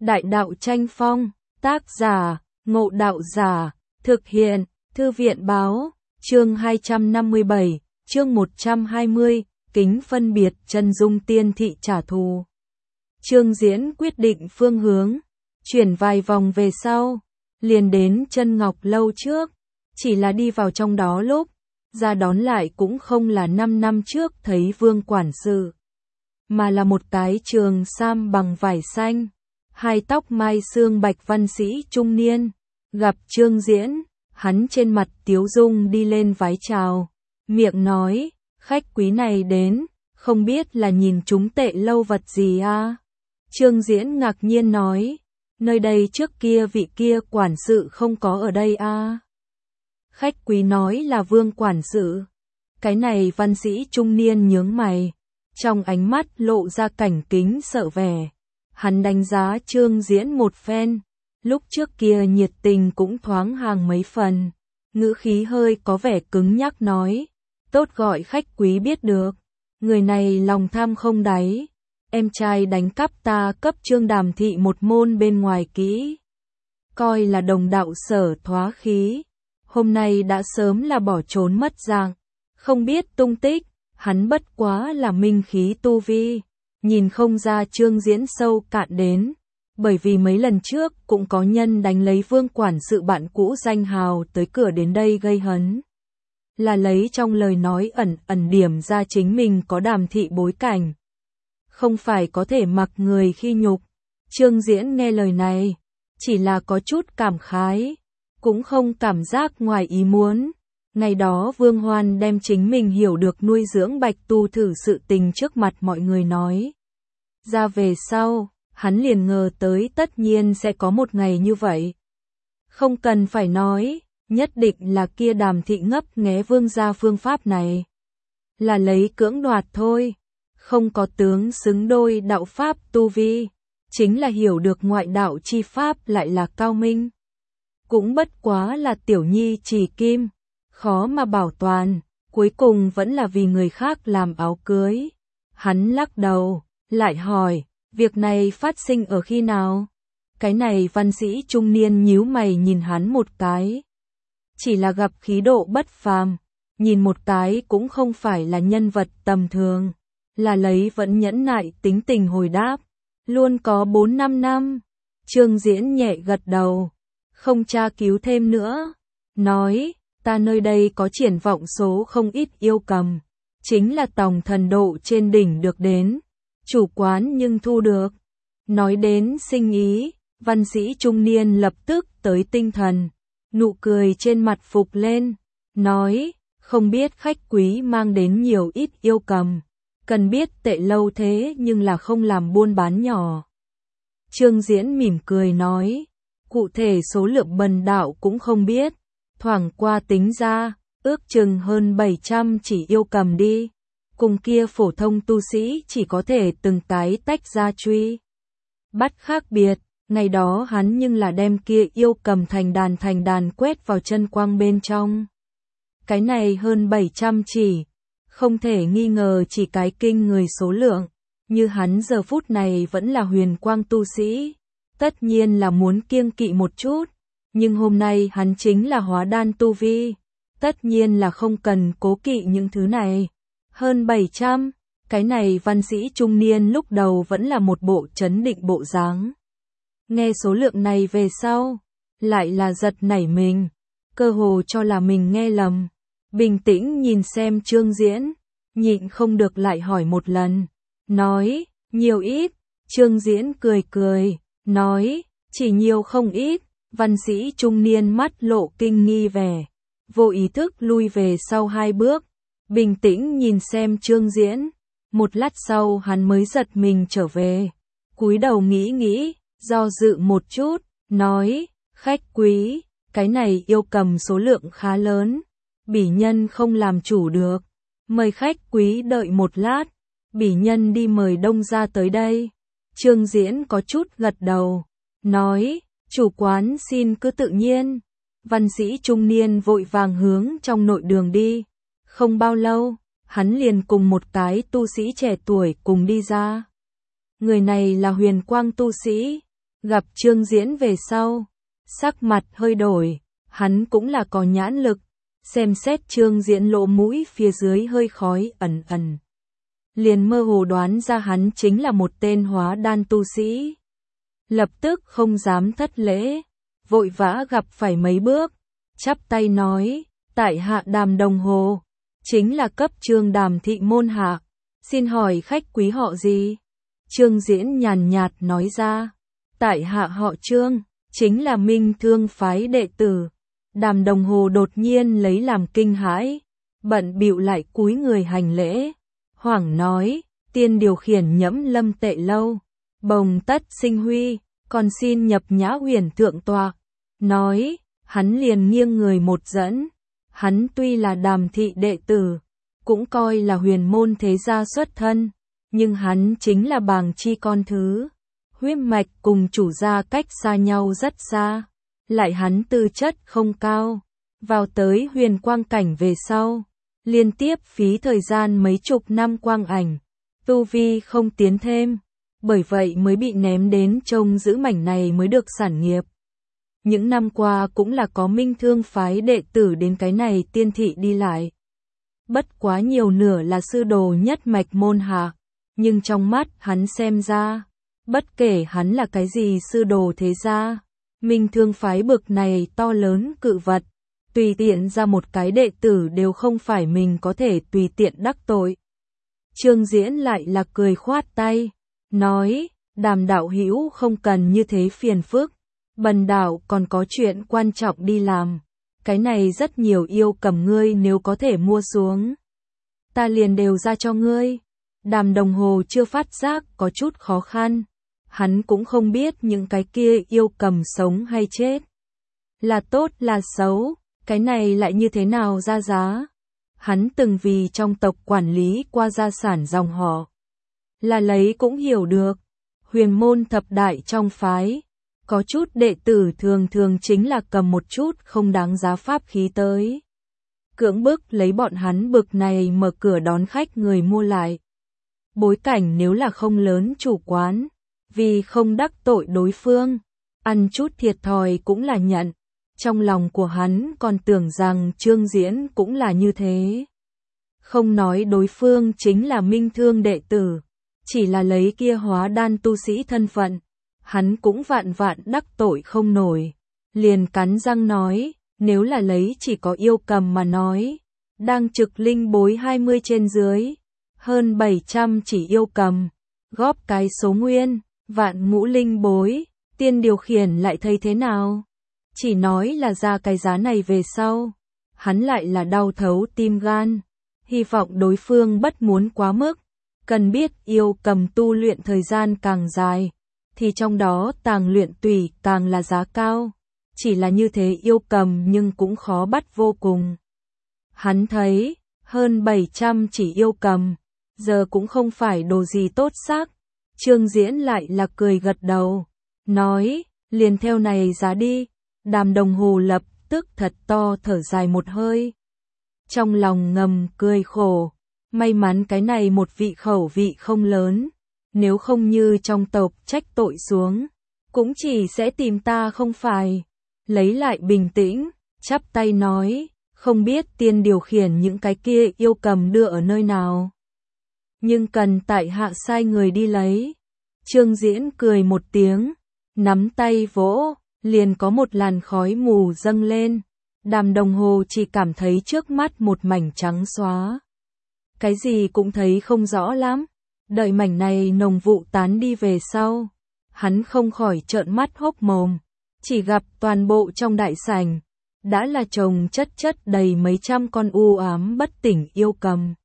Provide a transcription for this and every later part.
Đại đạo tranh phong, tác giả, Ngộ Đạo Giả, thực hiện, Thư viện báo, chương 257, chương 120, kính phân biệt chân dung tiên thị trả thù. Trương Diễn quyết định phương hướng, chuyển vài vòng về sau, liền đến Chân Ngọc Lâu trước, chỉ là đi vào trong đó lúc, ra đón lại cũng không là 5 năm trước thấy Vương quản sự, mà là một cái trường sam bằng vải xanh, hai tóc mai xương bạch văn sĩ trung niên, gặp Trương Diễn, hắn trên mặt tiếu dung đi lên vái chào, miệng nói, khách quý này đến, không biết là nhìn chúng Tệ Lâu vật gì à? Trương Diễn ngạc nhiên nói, nơi đây trước kia vị kia quản sự không có ở đây à? Khách quý nói là Vương quản sự. Cái này văn sĩ trung niên nhướng mày, trong ánh mắt lộ ra cảnh kính sợ vẻ. Hắn đánh giá Trương Diễn một phen, lúc trước kia nhiệt tình cũng thoáng hàng mấy phần, ngữ khí hơi có vẻ cứng nhắc nói, tốt gọi khách quý biết được, người này lòng tham không đáy, em trai đánh cắp ta cấp Trương Đàm thị một môn bên ngoài kỹ, coi là đồng đạo sở thoá khí, hôm nay đã sớm là bỏ trốn mất dạng, không biết tung tích, hắn bất quá là minh khí tu vi. Nhìn không ra Trương Diễn sâu cạn đến, bởi vì mấy lần trước cũng có nhân đánh lấy Vương quản sự bạn cũ danh hào tới cửa đến đây gây hấn. Là lấy trong lời nói ẩn điểm ra chính mình có Đàm thị bối cảnh. Không phải có thể mặc người khi nhục. Trương Diễn nghe lời này, chỉ là có chút cảm khái, cũng không cảm giác ngoài ý muốn. Ngày đó Vương Hoan đem chính mình hiểu được nuôi dưỡng Bạch Tu thử sự tình trước mặt mọi người nói. Ra về sau, hắn liền ngờ tới tất nhiên sẽ có một ngày như vậy. Không cần phải nói, nhất định là kia Đàm thị ngấp nghé Vương gia phương pháp này. Là lấy cưỡng đoạt thôi, không có tướng xứng đôi đạo pháp tu vi, chính là hiểu được ngoại đạo chi pháp lại là cao minh. Cũng bất quá là tiểu nhi chỉ kim, khó mà bảo toàn, cuối cùng vẫn là vì người khác làm áo cưới. Hắn lắc đầu, lại hỏi, việc này phát sinh ở khi nào? Cái này văn sĩ trung niên nhíu mày nhìn hắn một cái. Chỉ là gặp khí độ bất phàm, nhìn một cái cũng không phải là nhân vật tầm thường, là lấy vẫn nhẫn nại tính tình hồi đáp, luôn có 4-5 năm. Trương Diễn nhẹ gật đầu, không tra cứu thêm nữa, nói, ta nơi đây có triển vọng số không ít yêu cầm, chính là tòng thần độ trên đỉnh được đến, chủ quán nhưng thu được. Nói đến sinh ý, văn sĩ trung niên lập tức tới tinh thần, nụ cười trên mặt phục lên, nói, không biết khách quý mang đến nhiều ít yêu cầm, cần biết Tệ Lâu thế nhưng là không làm buôn bán nhỏ. Trương Diễn mỉm cười nói, cụ thể số lượng bần đạo cũng không biết, thoảng qua tính ra, ước chừng hơn 700 chỉ yêu cầm đi, cùng kia phổ thông tu sĩ chỉ có thể từng cái tách ra truy bắt khác biệt, ngày đó hắn nhưng là đem kia yêu cầm thành đàn quét vào chân quang bên trong. Cái này hơn 700 chỉ, không thể nghi ngờ chỉ cái kinh người số lượng, như hắn giờ phút này vẫn là huyền quang tu sĩ, tất nhiên là muốn kiêng kỵ một chút, nhưng hôm nay hắn chính là hóa đan tu vi, tất nhiên là không cần cố kỵ những thứ này. Hơn 700, cái này văn sĩ trung niên lúc đầu vẫn là một bộ trấn định bộ dáng. Nghe số lượng này về sau, lại là giật nảy mình, cơ hồ cho là mình nghe lầm. Bình tĩnh nhìn xem Trương Diễn, nhịn không được lại hỏi một lần, nói, nhiều ít, Trương Diễn cười cười, nói, chỉ nhiều không ít, văn sĩ trung niên mắt lộ kinh nghi vẻ, vô ý thức lui về sau 2 bước, bình tĩnh nhìn xem Trương Diễn, một lát sau hắn mới giật mình trở về, cúi đầu nghĩ, do dự một chút, nói, khách quý, cái này yêu cầm số lượng khá lớn, bỉ nhân không làm chủ được, mời khách quý đợi một lát, bỉ nhân đi mời đông gia tới đây. Trương Diễn có chút gật đầu, nói, chủ quán xin cứ tự nhiên. Văn sĩ trung niên vội vàng hướng trong nội đường đi, không bao lâu, hắn liền cùng một cái tu sĩ trẻ tuổi cùng đi ra. Người này là huyền quang tu sĩ, Gặp Trương Diễn về sau, sắc mặt hơi đổi, hắn cũng là có nhãn lực, xem xét Trương Diễn lỗ mũi phía dưới hơi khói ẩn ẩn. Liền mơ hồ đoán ra hắn chính là một tên hóa đan tu sĩ. Lập tức không dám thất lễ, vội vã gặp phải mấy bước, chắp tay nói, tại hạ Đàm Đồng Hồ, chính là cấp Trương Đàm thị môn hạ, xin hỏi khách quý họ gì? Trương Diễn nhàn nhạt nói ra, tại hạ họ Trương, chính là Minh Thương phái đệ tử. Đàm Đồng Hồ đột nhiên lấy làm kinh hãi, bận bịu lại cúi người hành lễ, hoảng nói, tiên điều khiển Nhẫm Lâm Tệ Lâu, bồng tất sinh huy, còn xin nhập Nhã Huyền thượng tọa. Nói, hắn liền nghiêng người một dẫn, hắn tuy là Đàm thị đệ tử, cũng coi là huyền môn thế gia xuất thân, nhưng hắn chính là Bàng Chi con thứ, huyết mạch cùng chủ gia cách xa nhau rất xa, lại hắn tư chất không cao, vào tới huyền quang cảnh về sau, liên tiếp phí thời gian mấy chục năm quang ảnh, tu vi không tiến thêm, bởi vậy mới bị ném đến trông giữ mảnh này mới được sản nghiệp. Những năm qua cũng là có Minh Thương phái đệ tử đến cái này tiên thị đi lại. Bất quá nhiều nửa là sư đồ nhất mạch môn hạ, nhưng trong mắt hắn xem ra, bất kể hắn là cái gì sư đồ thế gia, Minh Thương phái bực này to lớn cự vật, tùy tiện ra một cái đệ tử đều không phải mình có thể tùy tiện đắc tội. Trương Diễn lại là cười khoát tay, nói, Đàm đạo hữu không cần như thế phiền phức, bần đạo còn có chuyện quan trọng đi làm, cái này rất nhiều yêu cầm ngươi nếu có thể mua xuống, ta liền đều ra cho ngươi. Đàm Đồng Hồ chưa phát giác có chút khó khăn, hắn cũng không biết những cái kia yêu cầm sống hay chết, là tốt là xấu, cái này lại như thế nào ra giá. Hắn từng vì trong tộc quản lý qua gia sản dòng họ, là lấy cũng hiểu được, huyền môn thập đại trong phái, có chút đệ tử thường thường chính là cầm một chút không đáng giá pháp khí tới, cưỡng bức lấy bọn hắn bực này mở cửa đón khách người mua lại. Bối cảnh nếu là không lớn chủ quán, vì không đắc tội đối phương, ăn chút thiệt thòi cũng là nhận. Trong lòng của hắn còn tưởng rằng Trương Diễn cũng là như thế. Không nói đối phương chính là Minh Thương đệ tử, chỉ là lấy kia hóa đan tu sĩ thân phận, hắn cũng vạn vạn đắc tội không nổi. Liền cắn răng nói, nếu là lấy chỉ có yêu cầm mà nói, đang trực linh bối 20 trên dưới, hơn 700 chỉ yêu cầm, góp cái số nguyên, vạn ngũ linh bối, tiên điều khiển lại thấy thế nào? Chỉ nói là ra cái giá này về sau, hắn lại là đau thấu tim gan, hy vọng đối phương bất muốn quá mức, cần biết yêu cầm tu luyện thời gian càng dài, thì trong đó tàng luyện tùy càng là giá cao, chỉ là như thế yêu cầm nhưng cũng khó bắt vô cùng. Hắn thấy, hơn 700 chỉ yêu cầm, giờ cũng không phải đồ gì tốt xác. Trương Diễn lại là cười gật đầu, nói, liền theo này giá đi. Đàm Đồng Hồ lập tức thật to thở dài một hơi. Trong lòng ngầm cười khổ, may mắn cái này một vị khẩu vị không lớn, nếu không như trong tộc trách tội xuống, cũng chỉ sẽ tìm ta không phải. Lấy lại bình tĩnh, chắp tay nói, không biết tiên điều khiển những cái kia yêu cầm đưa ở nơi nào, nhưng cần tại hạ sai người đi lấy. Trương Diễn cười một tiếng, nắm tay vỗ, liền có một làn khói mù dâng lên. Đàm Đồng Hồ chỉ cảm thấy trước mắt một mảnh trắng xóa, cái gì cũng thấy không rõ lắm. Đợi mảnh này nồng vụ tán đi về sau, hắn không khỏi trợn mắt hốc mồm, chỉ gặp toàn bộ trong đại sảnh đã là chồng chất đầy mấy trăm con u ám bất tỉnh yêu cầm.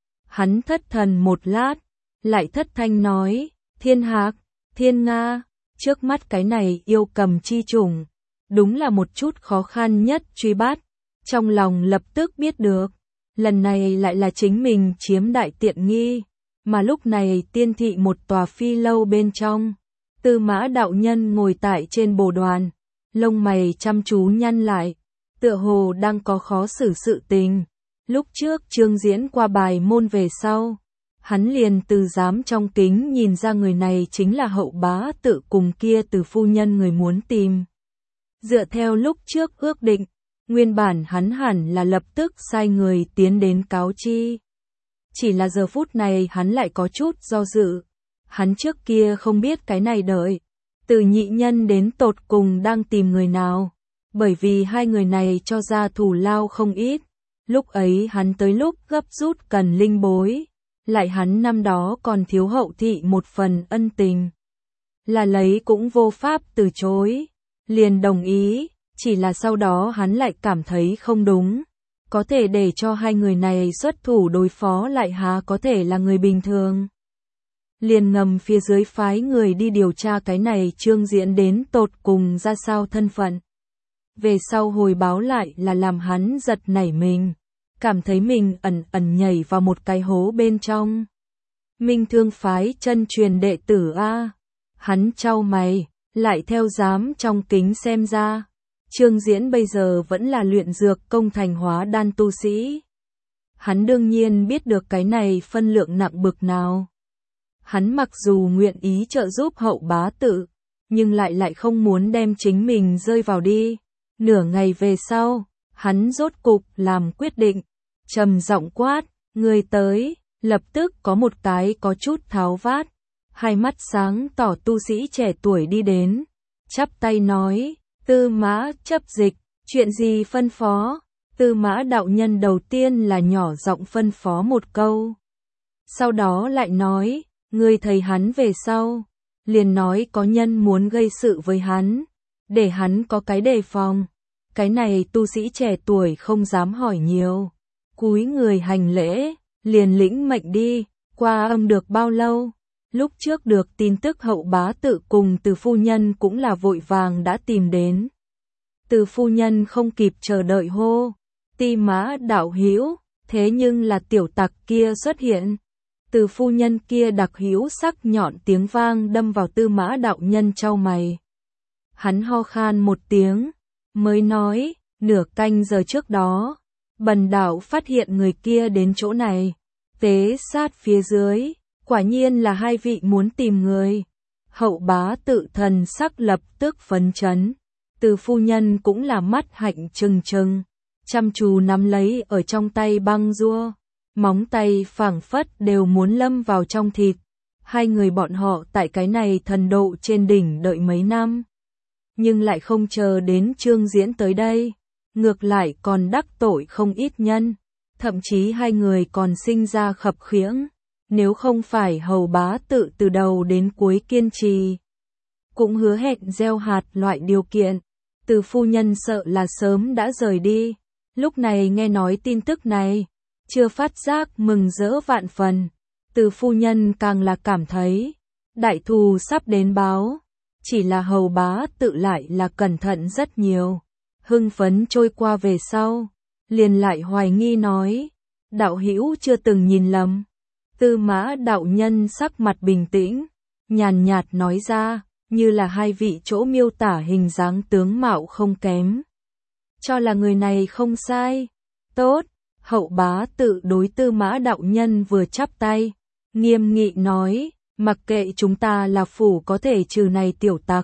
Hắn thất thần một lát, lại thất thanh nói, Thiên Hạc, Thiên Nga, trước mắt cái này yêu cầm chi chủng, đúng là một chút khó khăn nhất truy bắt. Trong lòng lập tức biết được, lần này lại là chính mình chiếm đại tiện nghi, mà lúc này tiên thị một tòa phi lâu bên trong, Tư Mã đạo nhân ngồi tại trên bồ đoàn, lông mày chăm chú nhăn lại, tựa hồ đang có khó xử sự tình. Lúc trước Trương Diễn qua bài môn về sau, Hắn liền từ giám trong kính nhìn ra người này chính là Hậu Bá Tự cùng kia Từ phu nhân người muốn tìm. Dựa theo lúc trước ước định, nguyên bản hắn hẳn là lập tức sai người tiến đến cáo chi. Chỉ là giờ phút này hắn lại có chút do dự. Hắn trước kia không biết cái này đợi. Từ nhị nhân đến tột cùng đang tìm người nào. Bởi vì hai người này cho ra thù lao không ít. Lúc ấy hắn tới lúc gấp rút cần linh bối. Lại hắn năm đó còn thiếu Hậu thị một phần ân tình. Là lấy cũng vô pháp từ chối. Liền đồng ý, chỉ là sau đó hắn lại cảm thấy không đúng. Có thể để cho hai người này xuất thủ đối phó lại há có thể là người bình thường. Liền ngầm phía dưới phái người đi điều tra cái này Trương Diễn đến tột cùng ra sao thân phận. Về sau hồi báo lại là làm hắn giật nảy mình. Cảm thấy mình ẩn ẩn nhảy vào một cái hố bên trong. Minh Thương phái chân truyền đệ tử A. Hắn chau mày, lại theo giám trong kính xem ra. Trương Diễn bây giờ vẫn là luyện dược công thành hóa đan tu sĩ. Hắn đương nhiên biết được cái này phân lượng nặng bực nào. Hắn mặc dù nguyện ý trợ giúp Hậu Bá Tự, nhưng lại không muốn đem chính mình rơi vào đi. Nửa ngày về sau, hắn rốt cục làm quyết định. Trầm giọng quát, người tới, lập tức có một cái có chút tháo vát, hai mắt sáng tỏ tu sĩ trẻ tuổi đi đến, chắp tay nói, Tư Mã chấp dịch, chuyện gì phân phó. Tư Mã đạo nhân đầu tiên là nhỏ giọng phân phó một câu. Sau đó lại nói, người thầy hắn về sau, liền nói có nhân muốn gây sự với hắn, để hắn có cái đề phòng. Cái này tu sĩ trẻ tuổi không dám hỏi nhiều. Cúi người hành lễ, liền lĩnh mệnh đi, qua âm được bao lâu. Lúc trước được tin tức Hậu Bá Tự cùng Từ phu nhân cũng là vội vàng đã tìm đến. Từ phu nhân không kịp chờ đợi hô, Ti Mã đạo hữu, thế nhưng là tiểu tặc kia xuất hiện. Từ phu nhân kia đặc hữu sắc nhọn tiếng vang đâm vào Tư Mã đạo nhân chau mày. Hắn ho khan một tiếng, mới nói, nửa canh giờ trước đó, bần đạo phát hiện người kia đến chỗ này, tế sát phía dưới, quả nhiên là hai vị muốn tìm người. Hậu Bá Tự thần sắc lập tức phấn chấn, Từ phu nhân cũng là mắt hạnh trừng trừng, chăm chú nắm lấy ở trong tay băng rua, móng tay phảng phất đều muốn lâm vào trong thịt. Hai người bọn họ tại cái này thần độ trên đỉnh đợi mấy năm, nhưng lại không chờ đến Trương Diễn tới đây. Ngược lại còn đắc tội không ít nhân, thậm chí hai người còn sinh ra khập khiễng. Nếu không phải Hầu Bá Tự từ đầu đến cuối kiên trì, cũng hứa hẹn gieo hạt loại điều kiện, Từ phu nhân sợ là sớm đã rời đi. Lúc này nghe nói tin tức này, chưa phát giác mừng rỡ vạn phần. Từ phu nhân càng là cảm thấy đại thù sắp đến báo, chỉ là Hầu Bá Tự lại là cẩn thận rất nhiều. Hưng phấn trôi qua về sau, liền lại hoài nghi nói, đạo hữu chưa từng nhìn lầm. Tư Mã đạo nhân sắc mặt bình tĩnh, nhàn nhạt nói ra, như là hai vị chỗ miêu tả hình dáng tướng mạo không kém. Cho là người này không sai. Tốt, Hậu Bá Tự đối Tư Mã đạo nhân vừa chắp tay, nghiêm nghị nói, mặc kệ chúng ta là phủ có thể trừ này tiểu tặc,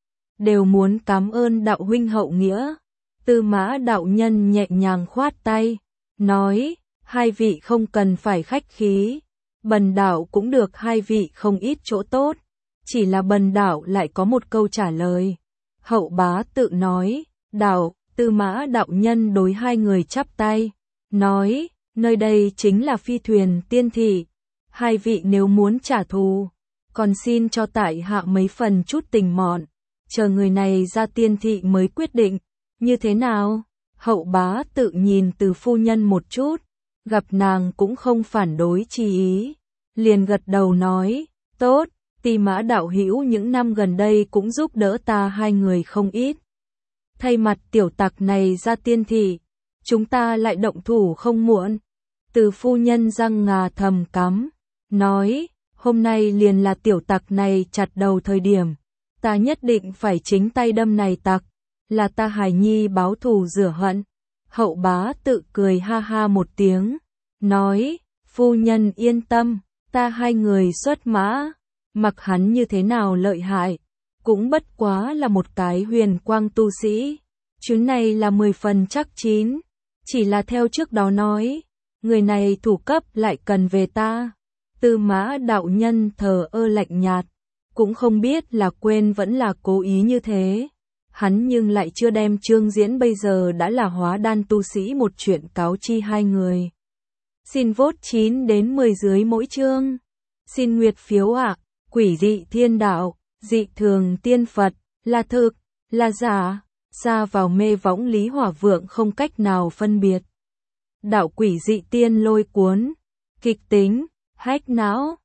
đều muốn cảm ơn đạo huynh hậu nghĩa. Tư Mã đạo nhân nhẹ nhàng khoát tay, nói, hai vị không cần phải khách khí, bần đạo cũng được hai vị không ít chỗ tốt, chỉ là bần đạo lại có một câu trả lời. Hậu Bá Tự nói, đạo. Tư Mã đạo nhân đối hai người chắp tay, nói, nơi đây chính là phi thuyền tiên thị, hai vị nếu muốn trả thù, còn xin cho tại hạ mấy phần chút tình mọn, chờ người này ra tiên thị mới quyết định, như thế nào? Hậu Bá Tự nhìn Từ phu nhân một chút, gặp nàng cũng không phản đối chi ý, liền gật đầu nói, tốt, Ti Mã đạo hữu những năm gần đây cũng giúp đỡ ta hai người không ít. Thay mặt tiểu tặc này ra tiên thị, chúng ta lại động thủ không muộn. Từ phu nhân răng ngà thầm cắm, nói, hôm nay liền là tiểu tặc này chặt đầu thời điểm, ta nhất định phải chính tay đâm này tặc, là ta hài nhi báo thù rửa hận. Hậu Bá Tự cười ha ha một tiếng, nói, phu nhân yên tâm, ta hai người xuất mã, mặc hắn như thế nào lợi hại, cũng bất quá là một cái huyền quang tu sĩ. Chuyến này là 10 phần chắc chín, chỉ là theo trước đó nói, người này thủ cấp lại cần về ta. Tư Mã đạo nhân thờ ơ lạnh nhạt, cũng không biết là quên vẫn là cố ý như thế. Hắn nhưng lại chưa đem Trương Diễn bây giờ đã là hóa đan tu sĩ một chuyện cáo chi hai người. Xin vote 9 đến 10 dưới mỗi chương. Xin nguyệt phiếu ạ. Quỷ dị thiên đạo, dị thường tiên Phật, là thực, là giả, xa vào mê võng Lý Hỏa Vượng không cách nào phân biệt. Đạo quỷ dị tiên lôi cuốn, kịch tính, hách não,